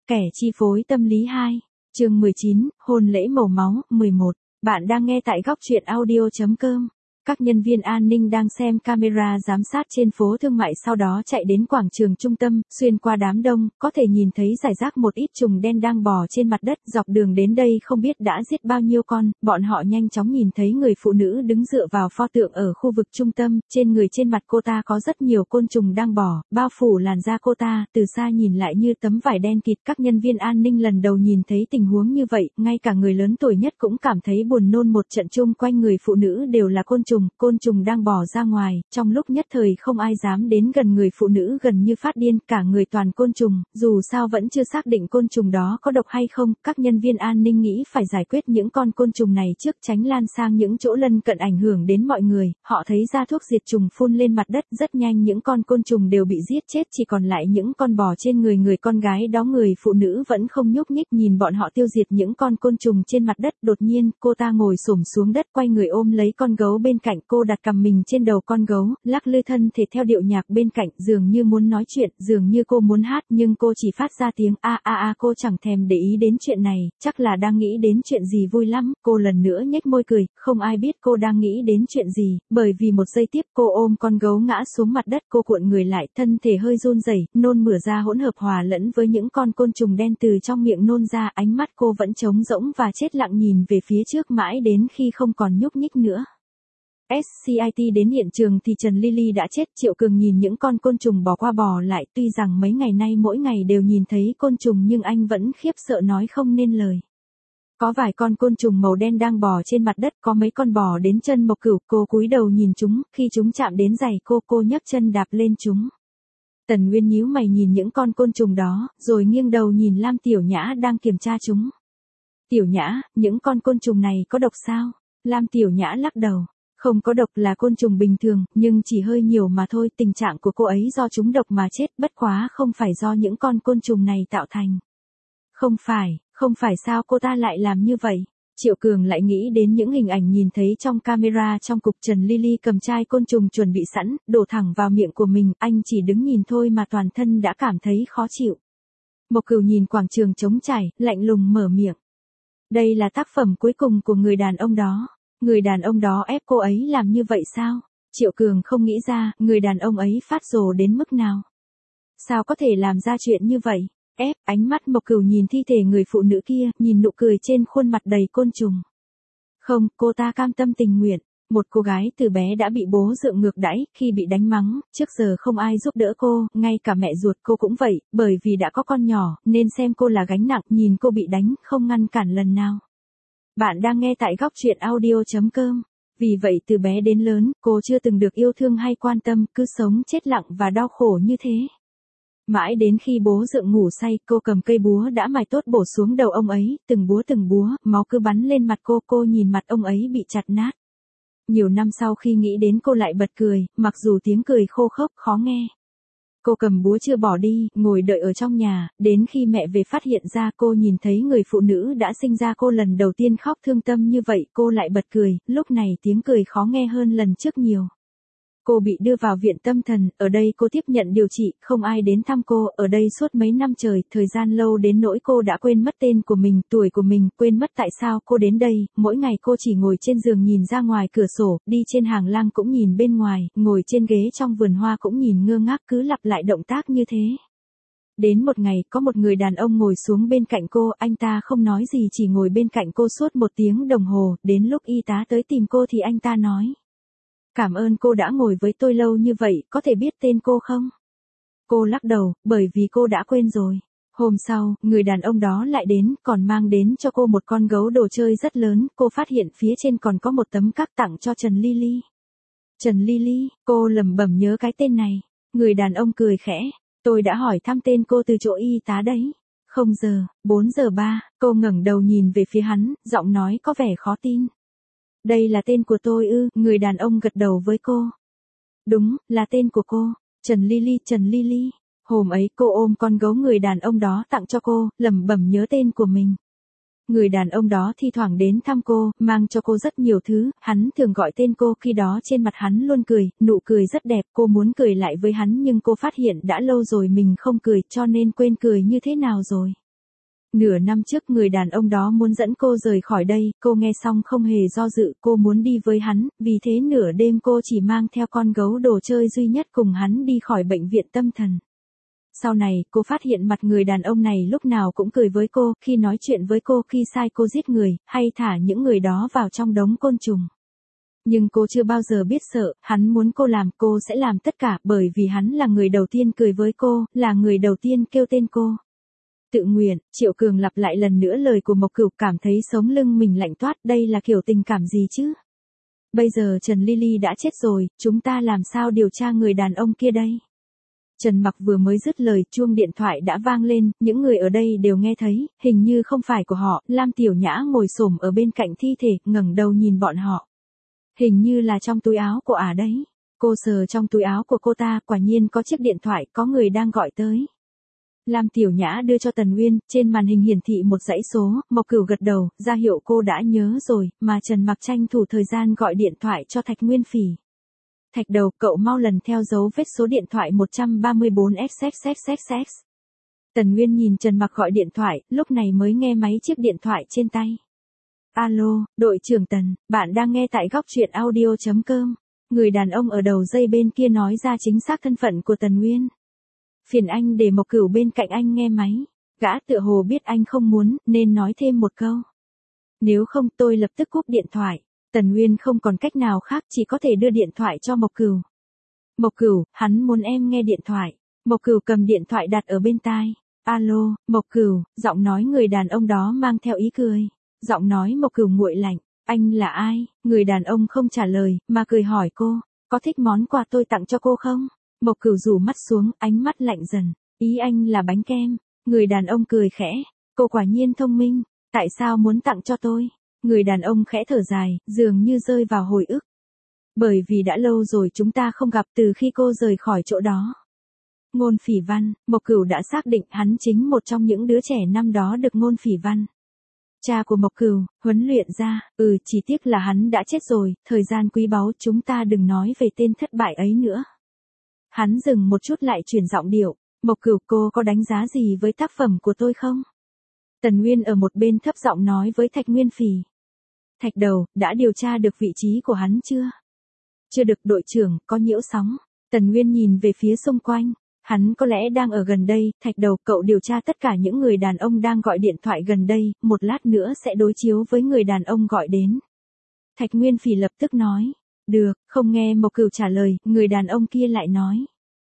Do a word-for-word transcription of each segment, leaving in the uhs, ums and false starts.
Kẻ chi phối tâm lý hai, chương mười chín, hôn lễ màu máu, mười một. Bạn đang nghe tại góc truyện audio chấm com. Các nhân viên an ninh đang xem camera giám sát trên phố thương mại, sau đó chạy đến quảng trường trung tâm, xuyên qua đám đông, có thể nhìn thấy rải rác một ít trùng đen đang bò trên mặt đất, dọc đường đến đây không biết đã giết bao nhiêu con. Bọn họ nhanh chóng nhìn thấy người phụ nữ đứng dựa vào pho tượng ở khu vực trung tâm, trên người trên mặt cô ta có rất nhiều côn trùng đang bò, bao phủ làn da cô ta, từ xa nhìn lại như tấm vải đen kịt. Các nhân viên an ninh lần đầu nhìn thấy tình huống như vậy, ngay cả người lớn tuổi nhất cũng cảm thấy buồn nôn. Một trận chung quanh người phụ nữ đều là côn trùng, côn trùng đang bò ra ngoài, trong lúc nhất thời không ai dám đến gần người phụ nữ, gần như phát điên, cả người toàn côn trùng, dù sao vẫn chưa xác định côn trùng đó có độc hay không, các nhân viên an ninh nghĩ phải giải quyết những con côn trùng này trước, tránh lan sang những chỗ lân cận ảnh hưởng đến mọi người. Họ thấy ra thuốc diệt trùng phun lên mặt đất, rất nhanh những con côn trùng đều bị giết chết, chỉ còn lại những con bò trên người người con gái đó. Người phụ nữ vẫn không nhúc nhích nhìn bọn họ tiêu diệt những con côn trùng trên mặt đất. Đột nhiên, cô ta ngồi xổm xuống đất, quay người ôm lấy con gấu bên cạnh, cô đặt cằm mình trên đầu con gấu, lắc lư thân thể theo điệu nhạc bên cạnh, dường như muốn nói chuyện, dường như cô muốn hát, nhưng cô chỉ phát ra tiếng a a a. Cô chẳng thèm để ý đến chuyện này, chắc là đang nghĩ đến chuyện gì vui lắm. Cô lần nữa nhếch môi cười, không ai biết cô đang nghĩ đến chuyện gì, bởi vì một giây tiếp cô ôm con gấu ngã xuống mặt đất, cô cuộn người lại, thân thể hơi run rẩy, nôn mửa ra hỗn hợp hòa lẫn với những con côn trùng đen từ trong miệng nôn ra. Ánh mắt cô vẫn trống rỗng và chết lặng nhìn về phía trước mãi đến khi không còn nhúc nhích nữa. ét xê i tê đến hiện trường thì Trần Lily đã chết. Triệu Cường nhìn những con côn trùng bò qua bò lại, tuy rằng mấy ngày nay mỗi ngày đều nhìn thấy côn trùng nhưng anh vẫn khiếp sợ nói không nên lời. Có vài con côn trùng màu đen đang bò trên mặt đất, có mấy con bò đến chân Mộc Cửu, cô cúi đầu nhìn chúng, khi chúng chạm đến giày cô, cô nhấc chân đạp lên chúng. Tần Nguyên nhíu mày nhìn những con côn trùng đó, rồi nghiêng đầu nhìn Lam Tiểu Nhã đang kiểm tra chúng. Tiểu Nhã, những con côn trùng này có độc sao? Lam Tiểu Nhã lắc đầu. Không có độc, là côn trùng bình thường, nhưng chỉ hơi nhiều mà thôi. Tình trạng của cô ấy do chúng độc mà chết, bất quá không phải do những con côn trùng này tạo thành. Không phải, không phải sao cô ta lại làm như vậy? Triệu Cường lại nghĩ đến những hình ảnh nhìn thấy trong camera trong cục. Trần Lily cầm chai côn trùng chuẩn bị sẵn, đổ thẳng vào miệng của mình, anh chỉ đứng nhìn thôi mà toàn thân đã cảm thấy khó chịu. Mộc Cửu nhìn quảng trường trống trải, lạnh lùng mở miệng. Đây là tác phẩm cuối cùng của người đàn ông đó. Người đàn ông đó ép cô ấy làm như vậy sao? Triệu Cường không nghĩ ra, người đàn ông ấy phát rồ đến mức nào. Sao có thể làm ra chuyện như vậy? Ép, ánh mắt Mộc Cửu nhìn thi thể người phụ nữ kia, nhìn nụ cười trên khuôn mặt đầy côn trùng. Không, cô ta cam tâm tình nguyện. Một cô gái từ bé đã bị bố dượng ngược đãi, khi bị đánh mắng, trước giờ không ai giúp đỡ cô, ngay cả mẹ ruột cô cũng vậy, bởi vì đã có con nhỏ, nên xem cô là gánh nặng, nhìn cô bị đánh, không ngăn cản lần nào. Bạn đang nghe tại góc truyện audio chấm com. Vì vậy từ bé đến lớn, cô chưa từng được yêu thương hay quan tâm, cứ sống chết lặng và đau khổ như thế. Mãi đến khi bố dượng ngủ say, cô cầm cây búa đã mài tốt bổ xuống đầu ông ấy, từng búa từng búa, máu cứ bắn lên mặt cô, cô nhìn mặt ông ấy bị chặt nát. Nhiều năm sau khi nghĩ đến cô lại bật cười, mặc dù tiếng cười khô khốc khó nghe. Cô cầm búa chưa bỏ đi, ngồi đợi ở trong nhà, đến khi mẹ về phát hiện ra cô nhìn thấy người phụ nữ đã sinh ra cô lần đầu tiên khóc thương tâm như vậy, cô lại bật cười, lúc này tiếng cười khó nghe hơn lần trước nhiều. Cô bị đưa vào viện tâm thần, ở đây cô tiếp nhận điều trị, không ai đến thăm cô, ở đây suốt mấy năm trời, thời gian lâu đến nỗi cô đã quên mất tên của mình, tuổi của mình, quên mất tại sao cô đến đây. Mỗi ngày cô chỉ ngồi trên giường nhìn ra ngoài cửa sổ, đi trên hàng lang cũng nhìn bên ngoài, ngồi trên ghế trong vườn hoa cũng nhìn ngơ ngác, cứ lặp lại động tác như thế. Đến một ngày, có một người đàn ông ngồi xuống bên cạnh cô, anh ta không nói gì, chỉ ngồi bên cạnh cô suốt một tiếng đồng hồ, đến lúc y tá tới tìm cô thì anh ta nói. Cảm ơn cô đã ngồi với tôi lâu như vậy, có thể biết tên cô không? Cô lắc đầu, bởi vì cô đã quên rồi. Hôm sau, người đàn ông đó lại đến, còn mang đến cho cô một con gấu đồ chơi rất lớn, cô phát hiện phía trên còn có một tấm cáp tặng cho Trần Lily. Trần Lily, cô lẩm bẩm nhớ cái tên này. Người đàn ông cười khẽ, tôi đã hỏi thăm tên cô từ chỗ y tá đấy. Không giờ, bốn giờ ba, cô ngẩng đầu nhìn về phía hắn, giọng nói có vẻ khó tin. Đây là tên của tôi ư? Người đàn ông gật đầu với cô. Đúng, là tên của cô. Trần Lily, Trần Lily. Hôm ấy cô ôm con gấu người đàn ông đó tặng cho cô, lẩm bẩm nhớ tên của mình. Người đàn ông đó thi thoảng đến thăm cô, mang cho cô rất nhiều thứ, hắn thường gọi tên cô, khi đó trên mặt hắn luôn cười, nụ cười rất đẹp, cô muốn cười lại với hắn nhưng cô phát hiện đã lâu rồi mình không cười, cho nên quên cười như thế nào rồi. Nửa năm trước người đàn ông đó muốn dẫn cô rời khỏi đây, cô nghe xong không hề do dự, cô muốn đi với hắn, vì thế nửa đêm cô chỉ mang theo con gấu đồ chơi duy nhất cùng hắn đi khỏi bệnh viện tâm thần. Sau này, cô phát hiện mặt người đàn ông này lúc nào cũng cười với cô, khi nói chuyện với cô, khi sai cô giết người, hay thả những người đó vào trong đống côn trùng. Nhưng cô chưa bao giờ biết sợ, hắn muốn cô làm, cô sẽ làm tất cả, bởi vì hắn là người đầu tiên cười với cô, là người đầu tiên kêu tên cô. Tự nguyện, Triệu Cường lặp lại lần nữa lời của Mộc Cửu, cảm thấy sống lưng mình lạnh toát, đây là kiểu tình cảm gì chứ? Bây giờ Trần Ly Ly đã chết rồi, chúng ta làm sao điều tra người đàn ông kia đây? Trần Mặc vừa mới dứt lời, chuông điện thoại đã vang lên, những người ở đây đều nghe thấy, hình như không phải của họ, Lam Tiểu Nhã ngồi xổm ở bên cạnh thi thể, ngẩng đầu nhìn bọn họ. Hình như là trong túi áo của ả đấy. Cô sờ trong túi áo của cô ta, quả nhiên có chiếc điện thoại, có người đang gọi tới. Lam Tiểu Nhã đưa cho Tần Uyên, trên màn hình hiển thị một dãy số, Mộc Cửu gật đầu, ra hiệu cô đã nhớ rồi, mà Trần Mặc tranh thủ thời gian gọi điện thoại cho Thạch Nguyên Phỉ. Thạch đầu, cậu mau lần theo dấu vết số điện thoại một ba bốn x x x x x. Tần Uyên nhìn Trần Mặc gọi điện thoại, lúc này mới nghe máy chiếc điện thoại trên tay. Alo, đội trưởng Tần, bạn đang nghe tại góc truyện audio chấm com. Người đàn ông ở đầu dây bên kia nói ra chính xác thân phận của Tần Uyên. Phiền anh để Mộc Cửu bên cạnh anh nghe máy. Gã tựa hồ biết anh không muốn, nên nói thêm một câu. Nếu không tôi lập tức cúp điện thoại. Tần Uyên không còn cách nào khác, chỉ có thể đưa điện thoại cho Mộc Cửu. Mộc Cửu, hắn muốn em nghe điện thoại. Mộc Cửu cầm điện thoại đặt ở bên tai. Alo, Mộc Cửu, giọng nói người đàn ông đó mang theo ý cười. Giọng nói Mộc Cửu nguội lạnh. Anh là ai? Người đàn ông không trả lời, mà cười hỏi cô. Có thích món quà tôi tặng cho cô không? Mộc Cửu rủ mắt xuống, ánh mắt lạnh dần. Ý anh là bánh kem. Người đàn ông cười khẽ. Cô quả nhiên thông minh. Tại sao muốn tặng cho tôi? Người đàn ông khẽ thở dài, dường như rơi vào hồi ức. Bởi vì đã lâu rồi chúng ta không gặp, từ khi cô rời khỏi chỗ đó. Ngôn Phỉ Văn, Mộc Cửu đã xác định hắn chính một trong những đứa trẻ năm đó được Ngôn Phỉ Văn. Cha của Mộc Cửu, huấn luyện ra, ừ chỉ tiếc là hắn đã chết rồi, thời gian quý báu, chúng ta đừng nói về tên thất bại ấy nữa. Hắn dừng một chút lại chuyển giọng điệu, Mộc Cửu, cô có đánh giá gì với tác phẩm của tôi không? Tần Uyên ở một bên thấp giọng nói với Thạch Nguyên Phỉ. Thạch đầu, đã điều tra được vị trí của hắn chưa? Chưa được, đội trưởng, có nhiễu sóng. Tần Uyên nhìn về phía xung quanh. Hắn có lẽ đang ở gần đây. Thạch đầu, cậu điều tra tất cả những người đàn ông đang gọi điện thoại gần đây, một lát nữa sẽ đối chiếu với người đàn ông gọi đến. Thạch Nguyên Phỉ lập tức nói. Được, không nghe Mộc Cửu trả lời, người đàn ông kia lại nói.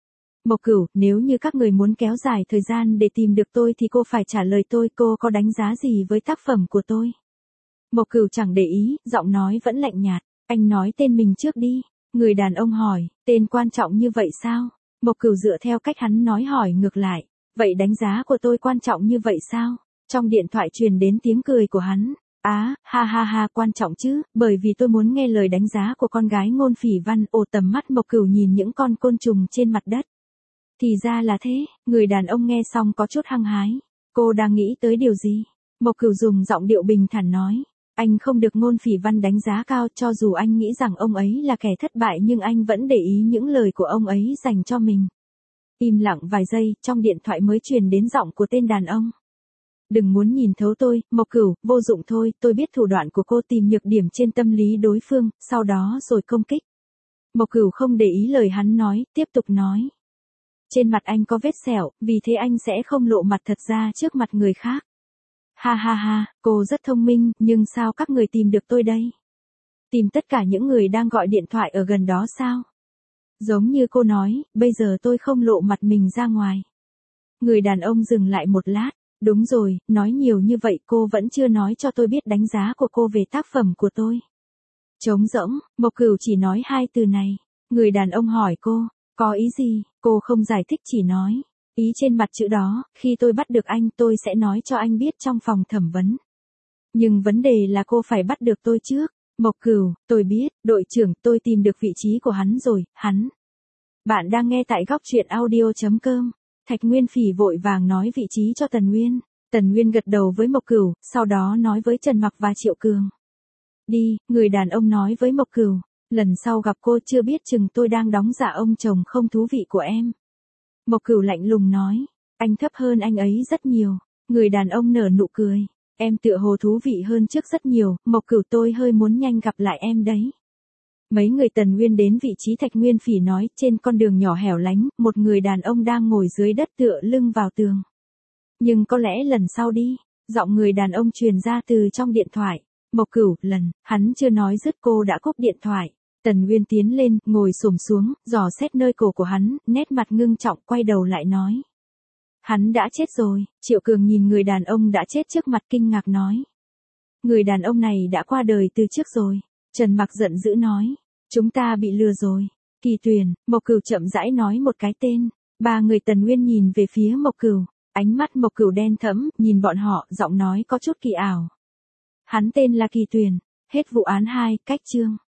Mộc Cửu, nếu như các người muốn kéo dài thời gian để tìm được tôi thì cô phải trả lời tôi, cô có đánh giá gì với tác phẩm của tôi? Mộc Cửu chẳng để ý, giọng nói vẫn lạnh nhạt. Anh nói tên mình trước đi. Người đàn ông hỏi, tên quan trọng như vậy sao? Mộc Cửu dựa theo cách hắn nói hỏi ngược lại. Vậy đánh giá của tôi quan trọng như vậy sao? Trong điện thoại truyền đến tiếng cười của hắn. Á, ha ha ha, quan trọng chứ, bởi vì tôi muốn nghe lời đánh giá của con gái Ngôn Phỉ Văn. Ồ, tầm mắt Mộc Cửu nhìn những con côn trùng trên mặt đất. Thì ra là thế, người đàn ông nghe xong có chút hăng hái. Cô đang nghĩ tới điều gì? Mộc Cửu dùng giọng điệu bình thản nói. Anh không được Ngôn Phỉ Văn đánh giá cao, cho dù anh nghĩ rằng ông ấy là kẻ thất bại nhưng anh vẫn để ý những lời của ông ấy dành cho mình. Im lặng vài giây, trong điện thoại mới truyền đến giọng của tên đàn ông. Đừng muốn nhìn thấu tôi, Mộc Cửu, vô dụng thôi, tôi biết thủ đoạn của cô, tìm nhược điểm trên tâm lý đối phương, sau đó rồi công kích. Mộc Cửu không để ý lời hắn nói, tiếp tục nói. Trên mặt anh có vết sẹo, vì thế anh sẽ không lộ mặt thật ra trước mặt người khác. Ha ha ha, cô rất thông minh, nhưng sao các người tìm được tôi đây? Tìm tất cả những người đang gọi điện thoại ở gần đó sao? Giống như cô nói, bây giờ tôi không lộ mặt mình ra ngoài. Người đàn ông dừng lại một lát. Đúng rồi, nói nhiều như vậy cô vẫn chưa nói cho tôi biết đánh giá của cô về tác phẩm của tôi. Trống rỗng, Mộc Cửu chỉ nói hai từ này. Người đàn ông hỏi cô, có ý gì? Cô không giải thích, chỉ nói. Ý trên mặt chữ đó, khi tôi bắt được anh tôi sẽ nói cho anh biết trong phòng thẩm vấn. Nhưng vấn đề là cô phải bắt được tôi trước. Mộc Cửu, tôi biết, đội trưởng, tôi tìm được vị trí của hắn rồi, hắn. Bạn đang nghe tại góc truyện audio chấm com. Thạch Nguyên Phỉ vội vàng nói vị trí cho Tần Uyên. Tần Uyên gật đầu với Mộc Cửu, sau đó nói với Trần Mặc và Triệu Cường. Đi, người đàn ông nói với Mộc Cửu. Lần sau gặp cô chưa biết chừng tôi đang đóng giả ông chồng không thú vị của em. Mộc Cửu lạnh lùng nói. Anh thấp hơn anh ấy rất nhiều. Người đàn ông nở nụ cười. Em tựa hồ thú vị hơn trước rất nhiều, Mộc Cửu tôi hơi muốn nhanh gặp lại em đấy. Mấy người Tần Nguyên đến vị trí Thạch Nguyên Phỉ nói, trên con đường nhỏ hẻo lánh, một người đàn ông đang ngồi dưới đất tựa lưng vào tường. Nhưng có lẽ lần sau đi, giọng người đàn ông truyền ra từ trong điện thoại. Mộc Cửu, lần, hắn chưa nói dứt cô đã cúp điện thoại. Tần Nguyên tiến lên, ngồi xổm xuống, dò xét nơi cổ của hắn, nét mặt ngưng trọng quay đầu lại nói. Hắn đã chết rồi, Triệu Cường nhìn người đàn ông đã chết trước mặt kinh ngạc nói. Người đàn ông này đã qua đời từ trước rồi. Trần Mặc giận dữ nói. Chúng ta bị lừa rồi. Kỳ Tuyền, Mộc Cửu chậm rãi nói một cái tên. Ba người Tần Nguyên nhìn về phía Mộc Cửu. Ánh mắt Mộc Cửu đen thẫm, nhìn bọn họ, giọng nói có chút kỳ ảo. Hắn tên là Kỳ Tuyền. Hết vụ án hai, cách chương.